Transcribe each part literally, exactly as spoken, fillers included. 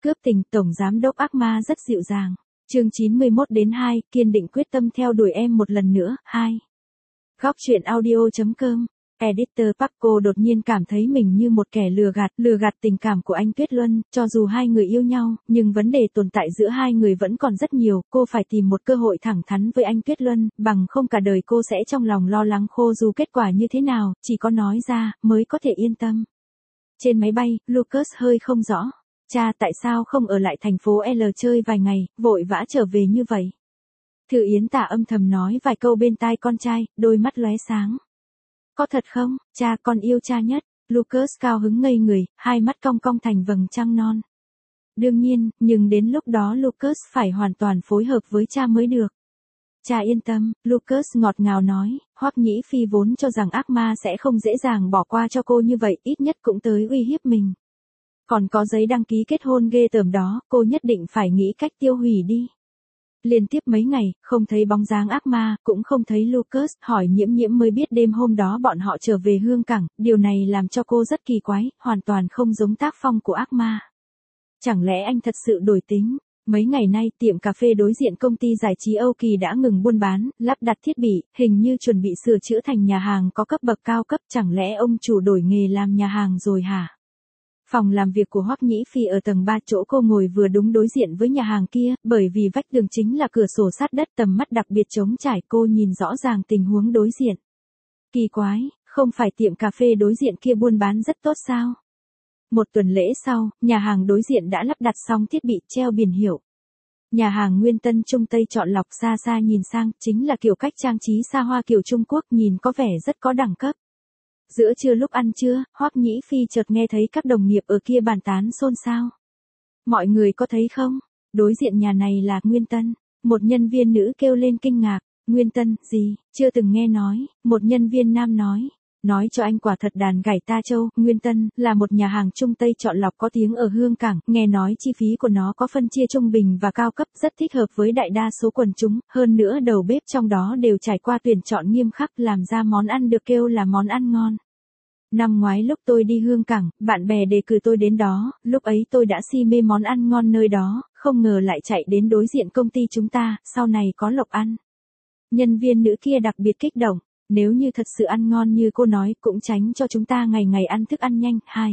Cướp tình, Tổng Giám đốc ác ma rất dịu dàng. Chương chín mươi mốt đến hai, kiên định quyết tâm theo đuổi em một lần nữa, hai. Góc truyện audio.com. Editor Paco đột nhiên cảm thấy mình như một kẻ lừa gạt, lừa gạt tình cảm của anh Tuyết Luân, cho dù hai người yêu nhau, nhưng vấn đề tồn tại giữa hai người vẫn còn rất nhiều, cô phải tìm một cơ hội thẳng thắn với anh Tuyết Luân, bằng không cả đời cô sẽ trong lòng lo lắng khô dù kết quả như thế nào, chỉ có nói ra, mới có thể yên tâm. Trên máy bay, Lucas hơi không rõ. Cha tại sao không ở lại thành phố L chơi vài ngày, vội vã trở về như vậy? Thư Yến Tả âm thầm nói vài câu bên tai con trai, đôi mắt lóe sáng. Có thật không, cha con yêu cha nhất. Lucas cao hứng ngây người, hai mắt cong cong thành vầng trăng non. Đương nhiên, nhưng đến lúc đó Lucas phải hoàn toàn phối hợp với cha mới được. Cha yên tâm, Lucas ngọt ngào nói, Hoắc Nhĩ Phi vốn cho rằng ác ma sẽ không dễ dàng bỏ qua cho cô như vậy, ít nhất cũng tới uy hiếp mình. Còn có giấy đăng ký kết hôn ghê tởm đó, cô nhất định phải nghĩ cách tiêu hủy đi. Liên tiếp mấy ngày, không thấy bóng dáng ác ma, cũng không thấy Lucas, hỏi Nhiễm Nhiễm mới biết đêm hôm đó bọn họ trở về Hương Cảng, điều này làm cho cô rất kỳ quái, hoàn toàn không giống tác phong của ác ma. Chẳng lẽ anh thật sự đổi tính? Mấy ngày nay, tiệm cà phê đối diện công ty giải trí Âu Kỳ đã ngừng buôn bán, lắp đặt thiết bị, hình như chuẩn bị sửa chữa thành nhà hàng có cấp bậc cao cấp, chẳng lẽ ông chủ đổi nghề làm nhà hàng rồi hả? Phòng làm việc của Hoắc Nhĩ Phi ở tầng ba, chỗ cô ngồi vừa đúng đối diện với nhà hàng kia, bởi vì vách tường chính là cửa sổ sát đất, tầm mắt đặc biệt trống trải, cô nhìn rõ ràng tình huống đối diện. Kỳ quái, không phải tiệm cà phê đối diện kia buôn bán rất tốt sao? Một tuần lễ sau, nhà hàng đối diện đã lắp đặt xong thiết bị treo biển hiệu. Nhà hàng Nguyên Tân Trung Tây chọn lọc, xa xa nhìn sang, chính là kiểu cách trang trí xa hoa kiểu Trung Quốc, nhìn có vẻ rất có đẳng cấp. Giữa trưa lúc ăn trưa, Hoắc Nhĩ Phi chợt nghe thấy các đồng nghiệp ở kia bàn tán xôn xao. Mọi người có thấy không? Đối diện nhà này là Nguyên Tân. Một nhân viên nữ kêu lên kinh ngạc. Nguyên Tân, gì? Chưa từng nghe nói. Một nhân viên nam nói. Nói cho anh quả thật đàn gảy ta châu. Nguyên Tân là một nhà hàng Trung Tây chọn lọc có tiếng ở Hương Cảng. Nghe nói chi phí của nó có phân chia trung bình và cao cấp, rất thích hợp với đại đa số quần chúng. Hơn nữa đầu bếp trong đó đều trải qua tuyển chọn nghiêm khắc, làm ra món ăn được kêu là món ăn ngon. Năm ngoái lúc tôi đi Hương Cảng, bạn bè đề cử tôi đến đó, lúc ấy tôi đã si mê món ăn ngon nơi đó, không ngờ lại chạy đến đối diện công ty chúng ta, sau này có lộc ăn. Nhân viên nữ kia đặc biệt kích động, nếu như thật sự ăn ngon như cô nói, cũng tránh cho chúng ta ngày ngày ăn thức ăn nhanh, hai.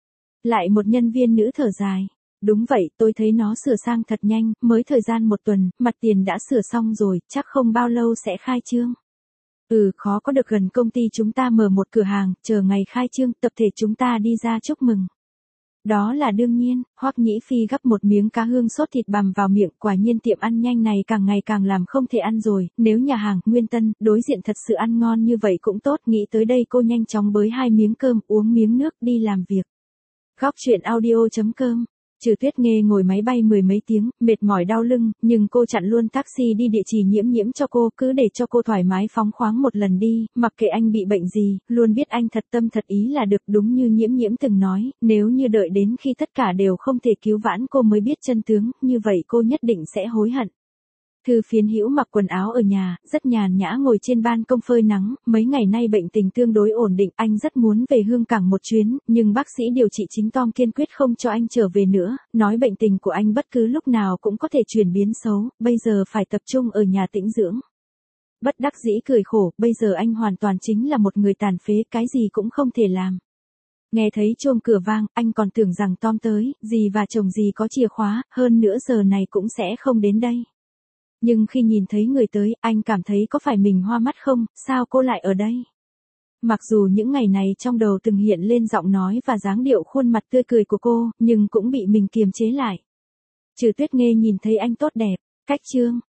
Lại một nhân viên nữ thở dài. Đúng vậy, tôi thấy nó sửa sang thật nhanh, mới thời gian một tuần, mặt tiền đã sửa xong rồi, chắc không bao lâu sẽ khai trương. Ừ, khó có được, gần công ty chúng ta mở một cửa hàng, chờ ngày khai trương, tập thể chúng ta đi ra chúc mừng. Đó là đương nhiên. Hoắc Nhĩ Phi gắp một miếng cá hương sốt thịt bằm vào miệng, quả nhiên tiệm ăn nhanh này càng ngày càng làm không thể ăn rồi, nếu nhà hàng Nguyên Tân đối diện thật sự ăn ngon như vậy cũng tốt, nghĩ tới đây cô nhanh chóng bới hai miếng cơm, uống miếng nước, đi làm việc. Góc truyện audio.com. Trừ Tuyết Nghê ngồi máy bay mười mấy tiếng, mệt mỏi đau lưng, nhưng cô chặn luôn taxi đi địa chỉ Nhiễm Nhiễm cho cô, cứ để cho cô thoải mái phóng khoáng một lần đi, mặc kệ anh bị bệnh gì, luôn biết anh thật tâm thật ý là được, đúng như Nhiễm Nhiễm từng nói, nếu như đợi đến khi tất cả đều không thể cứu vãn cô mới biết chân tướng, như vậy cô nhất định sẽ hối hận. Thư Phiến Hữu mặc quần áo ở nhà, rất nhàn nhã ngồi trên ban công phơi nắng, mấy ngày nay bệnh tình tương đối ổn định, anh rất muốn về Hương Cảng một chuyến, nhưng bác sĩ điều trị chính Tom kiên quyết không cho anh trở về nữa, nói bệnh tình của anh bất cứ lúc nào cũng có thể chuyển biến xấu, bây giờ phải tập trung ở nhà tĩnh dưỡng. Bất đắc dĩ cười khổ, bây giờ anh hoàn toàn chính là một người tàn phế, cái gì cũng không thể làm. Nghe thấy chuông cửa vang, anh còn tưởng rằng Tom tới, dì và chồng dì có chìa khóa, hơn nữa giờ này cũng sẽ không đến đây. Nhưng khi nhìn thấy người tới, anh cảm thấy có phải mình hoa mắt không, sao cô lại ở đây? Mặc dù những ngày này trong đầu từng hiện lên giọng nói và dáng điệu khuôn mặt tươi cười của cô, nhưng cũng bị mình kiềm chế lại. Trừ Tuyết Nghê nhìn thấy anh tốt đẹp, cách chương,